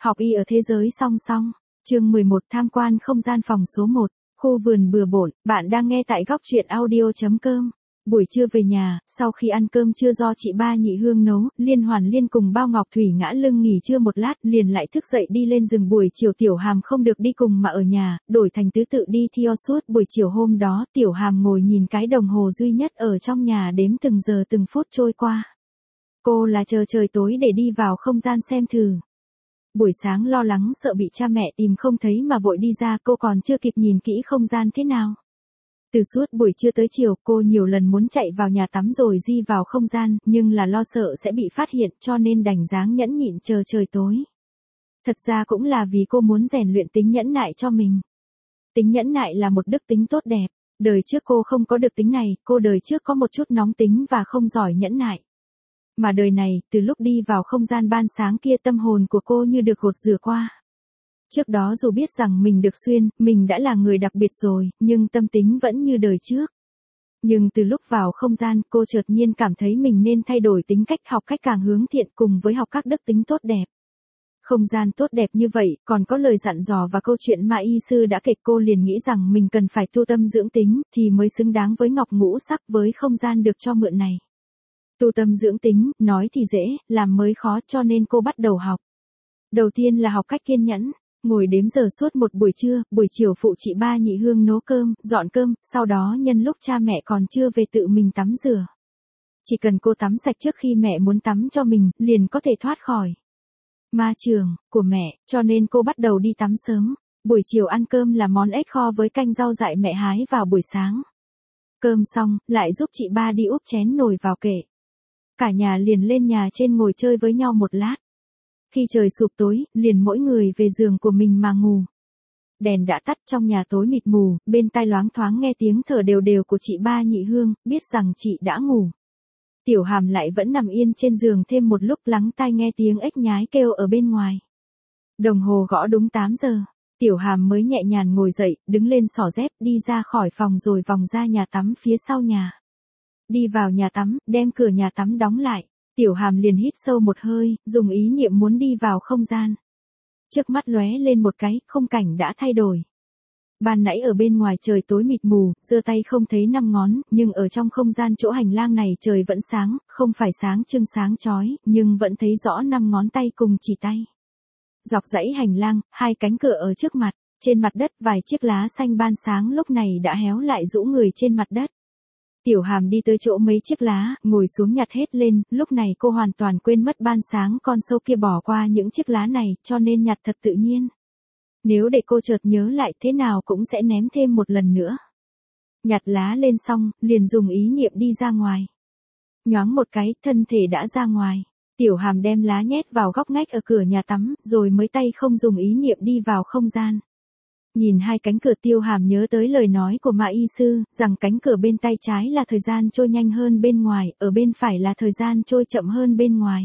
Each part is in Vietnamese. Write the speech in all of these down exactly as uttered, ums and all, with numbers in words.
Học y ở thế giới song song. Chương mười một tham quan không gian phòng số một, khu vườn bừa bộn, bạn đang nghe tại góc truyện audio.com. Buổi trưa về nhà, sau khi ăn cơm trưa do chị ba Nhị Hương nấu, Liên Hoàn Liên cùng Bao Ngọc Thủy ngã lưng nghỉ trưa một lát, liền lại thức dậy đi lên rừng. Buổi chiều Tiểu Hàm không được đi cùng mà ở nhà, đổi thành tứ tự đi theo suốt buổi chiều hôm đó. Tiểu Hàm ngồi nhìn cái đồng hồ duy nhất ở trong nhà đếm từng giờ từng phút trôi qua. Cô là chờ trời tối để đi vào không gian xem thử. Buổi sáng lo lắng sợ bị cha mẹ tìm không thấy mà vội đi ra, cô còn chưa kịp nhìn kỹ không gian thế nào. Từ suốt buổi trưa tới chiều, cô nhiều lần muốn chạy vào nhà tắm rồi di vào không gian, nhưng là lo sợ sẽ bị phát hiện cho nên đành dáng nhẫn nhịn chờ trời tối. Thật ra cũng là vì cô muốn rèn luyện tính nhẫn nại cho mình. Tính nhẫn nại là một đức tính tốt đẹp. Đời trước cô không có được tính này, cô đời trước có một chút nóng tính và không giỏi nhẫn nại. Mà đời này, từ lúc đi vào không gian ban sáng kia, tâm hồn của cô như được gột rửa qua. Trước đó dù biết rằng mình được xuyên, mình đã là người đặc biệt rồi, nhưng tâm tính vẫn như đời trước. Nhưng từ lúc vào không gian, cô chợt nhiên cảm thấy mình nên thay đổi tính cách, học cách càng hướng thiện cùng với học các đức tính tốt đẹp. Không gian tốt đẹp như vậy, còn có lời dặn dò và câu chuyện mà y sư đã kể, cô liền nghĩ rằng mình cần phải tu tâm dưỡng tính, thì mới xứng đáng với ngọc ngũ sắc, với không gian được cho mượn này. Tu tâm dưỡng tính, nói thì dễ, làm mới khó, cho nên cô bắt đầu học. Đầu tiên là học cách kiên nhẫn, ngồi đếm giờ suốt một buổi trưa, buổi chiều phụ chị ba Nhị Hương nấu cơm, dọn cơm, sau đó nhân lúc cha mẹ còn chưa về tự mình tắm rửa. Chỉ cần cô tắm sạch trước khi mẹ muốn tắm cho mình, liền có thể thoát khỏi ma trường của mẹ, cho nên cô bắt đầu đi tắm sớm. Buổi chiều ăn cơm là món ếch kho với canh rau dại mẹ hái vào buổi sáng. Cơm xong, lại giúp chị ba đi úp chén nồi vào kệ. Cả nhà liền lên nhà trên ngồi chơi với nhau một lát. Khi trời sụp tối, liền mỗi người về giường của mình mà ngủ. Đèn đã tắt, trong nhà tối mịt mù, bên tai loáng thoáng nghe tiếng thở đều đều của chị ba Nhị Hương, biết rằng chị đã ngủ. Tiểu Hàm lại vẫn nằm yên trên giường thêm một lúc, lắng tai nghe tiếng ếch nhái kêu ở bên ngoài. Đồng hồ gõ đúng tám giờ, Tiểu Hàm mới nhẹ nhàng ngồi dậy, đứng lên xỏ dép, đi ra khỏi phòng rồi vòng ra nhà tắm phía sau nhà. Đi vào nhà tắm, đem cửa nhà tắm đóng lại. Tiểu Hàm liền hít sâu một hơi, dùng ý niệm muốn đi vào không gian. Trước mắt lóe lên một cái, khung cảnh đã thay đổi. Ban nãy ở bên ngoài trời tối mịt mù, giơ tay không thấy năm ngón, nhưng ở trong không gian chỗ hành lang này trời vẫn sáng, không phải sáng trưng sáng chói, nhưng vẫn thấy rõ năm ngón tay cùng chỉ tay. Dọc dãy hành lang, hai cánh cửa ở trước mặt, trên mặt đất vài chiếc lá xanh ban sáng lúc này đã héo lại rũ người trên mặt đất. Tiểu Hàm đi tới chỗ mấy chiếc lá, ngồi xuống nhặt hết lên, lúc này cô hoàn toàn quên mất ban sáng con sâu kia bỏ qua những chiếc lá này, cho nên nhặt thật tự nhiên. Nếu để cô chợt nhớ lại thế nào cũng sẽ ném thêm một lần nữa. Nhặt lá lên xong, liền dùng ý niệm đi ra ngoài. Nhoáng một cái, thân thể đã ra ngoài. Tiểu Hàm đem lá nhét vào góc ngách ở cửa nhà tắm, rồi mới tay không dùng ý niệm đi vào không gian. Nhìn hai cánh cửa, Tiểu Hàm nhớ tới lời nói của Ma Y Sư, rằng cánh cửa bên tay trái là thời gian trôi nhanh hơn bên ngoài, ở bên phải là thời gian trôi chậm hơn bên ngoài.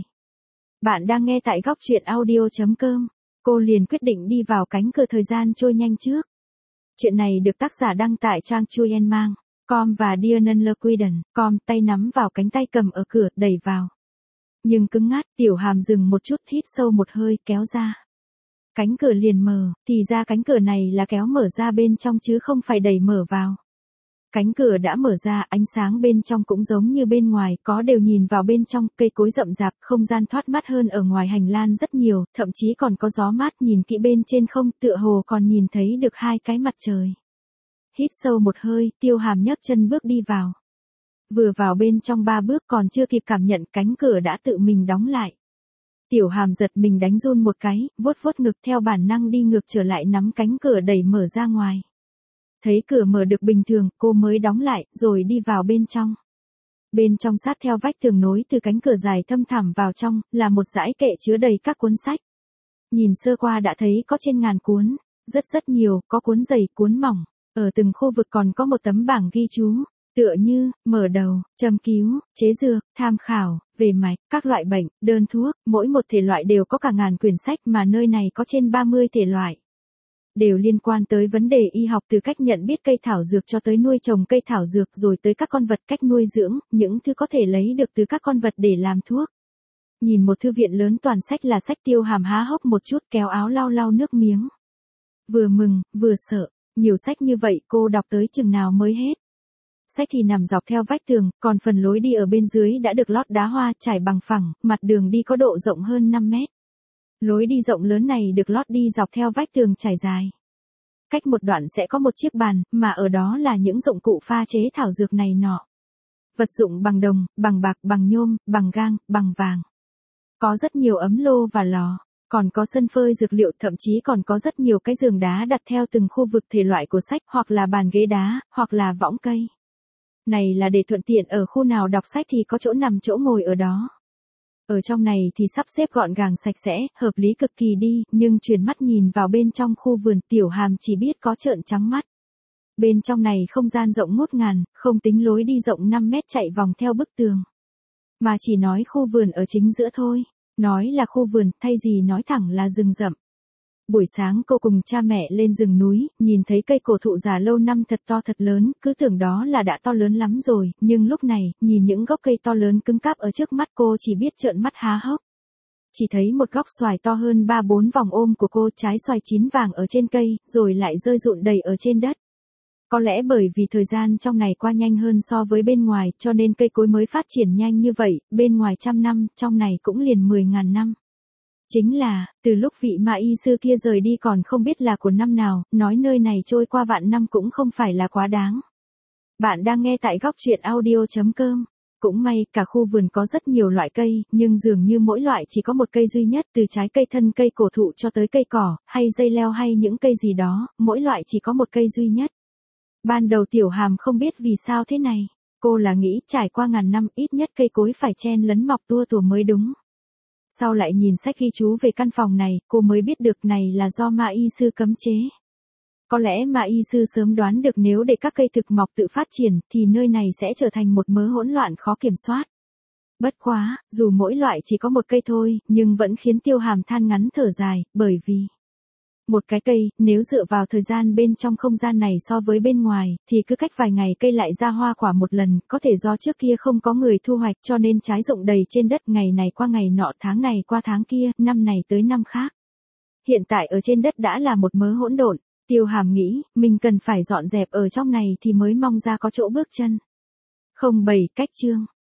Bạn đang nghe tại góc truyện audio.com. Cô liền quyết định đi vào cánh cửa thời gian trôi nhanh trước. Chuyện này được tác giả đăng tại trang chuyen mang chấm com và dianenlequiden chấm com, tay nắm vào cánh tay cầm ở cửa, đẩy vào. Nhưng cứng ngắt, Tiểu Hàm dừng một chút, hít sâu một hơi, kéo ra. Cánh cửa liền mở, thì ra cánh cửa này là kéo mở ra bên trong chứ không phải đẩy mở vào. Cánh cửa đã mở ra, ánh sáng bên trong cũng giống như bên ngoài, có đều nhìn vào bên trong, cây cối rậm rạp, không gian thoát mát hơn ở ngoài hành lang rất nhiều, thậm chí còn có gió mát, nhìn kỹ bên trên không, tựa hồ còn nhìn thấy được hai cái mặt trời. Hít sâu một hơi, Tiểu Hàm nhấc chân bước đi vào. Vừa vào bên trong ba bước còn chưa kịp cảm nhận, cánh cửa đã tự mình đóng lại. Tiểu Hàm giật mình đánh run một cái, vuốt vuốt ngực, theo bản năng đi ngược trở lại nắm cánh cửa đẩy mở ra ngoài. Thấy cửa mở được bình thường, cô mới đóng lại, rồi đi vào bên trong. Bên trong sát theo vách tường nối từ cánh cửa dài thâm thẳm vào trong, là một dãy kệ chứa đầy các cuốn sách. Nhìn sơ qua đã thấy có trên ngàn cuốn, rất rất nhiều, có cuốn dày, cuốn mỏng. Ở từng khu vực còn có một tấm bảng ghi chú, tựa như, mở đầu, châm cứu, chế dược, tham khảo, về mạch, các loại bệnh, đơn thuốc, mỗi một thể loại đều có cả ngàn quyển sách mà nơi này có trên ba mươi thể loại. Đều liên quan tới vấn đề y học, từ cách nhận biết cây thảo dược cho tới nuôi trồng cây thảo dược, rồi tới các con vật, cách nuôi dưỡng, những thứ có thể lấy được từ các con vật để làm thuốc. Nhìn một thư viện lớn toàn sách là sách, Tiêu Hàm há hốc một chút, kéo áo lau lau nước miếng. Vừa mừng, vừa sợ, nhiều sách như vậy cô đọc tới chừng nào mới hết. Sách thì nằm dọc theo vách tường, còn phần lối đi ở bên dưới đã được lót đá hoa trải bằng phẳng, mặt đường đi có độ rộng hơn năm mét. Lối đi rộng lớn này được lót đi dọc theo vách tường trải dài. Cách một đoạn sẽ có một chiếc bàn, mà ở đó là những dụng cụ pha chế thảo dược này nọ. Vật dụng bằng đồng, bằng bạc, bằng nhôm, bằng gang, bằng vàng. Có rất nhiều ấm lô và lò, còn có sân phơi dược liệu, thậm chí còn có rất nhiều cái giường đá đặt theo từng khu vực thể loại của sách, hoặc là bàn ghế đá, hoặc là võng cây. Này là để thuận tiện ở khu nào đọc sách thì có chỗ nằm chỗ ngồi ở đó. Ở trong này thì sắp xếp gọn gàng sạch sẽ, hợp lý cực kỳ đi, nhưng chuyển mắt nhìn vào bên trong khu vườn, Tiểu Hàm chỉ biết có trợn trắng mắt. Bên trong này không gian rộng ngút ngàn, không tính lối đi rộng năm mét chạy vòng theo bức tường. Mà chỉ nói khu vườn ở chính giữa thôi, nói là khu vườn, thay gì nói thẳng là rừng rậm. Buổi sáng cô cùng cha mẹ lên rừng núi, nhìn thấy cây cổ thụ già lâu năm thật to thật lớn, cứ tưởng đó là đã to lớn lắm rồi, nhưng lúc này, nhìn những gốc cây to lớn cứng cáp ở trước mắt cô chỉ biết trợn mắt há hốc. Chỉ thấy một gốc xoài to hơn ba bốn vòng ôm của cô, trái xoài chín vàng ở trên cây, rồi lại rơi rụng đầy ở trên đất. Có lẽ bởi vì thời gian trong này qua nhanh hơn so với bên ngoài, cho nên cây cối mới phát triển nhanh như vậy, bên ngoài trăm năm, trong này cũng liền mười ngàn năm. Chính là, từ lúc vị mà y sư kia rời đi còn không biết là của năm nào, nói nơi này trôi qua vạn năm cũng không phải là quá đáng. Bạn đang nghe tại góc truyện audio chấm com. Cũng may, cả khu vườn có rất nhiều loại cây, nhưng dường như mỗi loại chỉ có một cây duy nhất, từ trái cây thân cây cổ thụ cho tới cây cỏ, hay dây leo hay những cây gì đó, mỗi loại chỉ có một cây duy nhất. Ban đầu Tiểu Hàm không biết vì sao thế này, cô là nghĩ trải qua ngàn năm ít nhất cây cối phải chen lấn mọc tua tủa mới đúng. Sau lại nhìn sách ghi chú về căn phòng này, cô mới biết được này là do Ma Y sư cấm chế. Có lẽ Ma Y sư sớm đoán được nếu để các cây thực mọc tự phát triển, thì nơi này sẽ trở thành một mớ hỗn loạn khó kiểm soát. Bất quá, dù mỗi loại chỉ có một cây thôi, nhưng vẫn khiến Tiêu Hàm than ngắn thở dài, bởi vì một cái cây, nếu dựa vào thời gian bên trong không gian này so với bên ngoài, thì cứ cách vài ngày cây lại ra hoa quả một lần, có thể do trước kia không có người thu hoạch cho nên trái rụng đầy trên đất, ngày này qua ngày nọ, tháng này qua tháng kia, năm này tới năm khác. Hiện tại ở trên đất đã là một mớ hỗn độn, Tiêu Hàm nghĩ, mình cần phải dọn dẹp ở trong này thì mới mong ra có chỗ bước chân. Không bảy cách chương.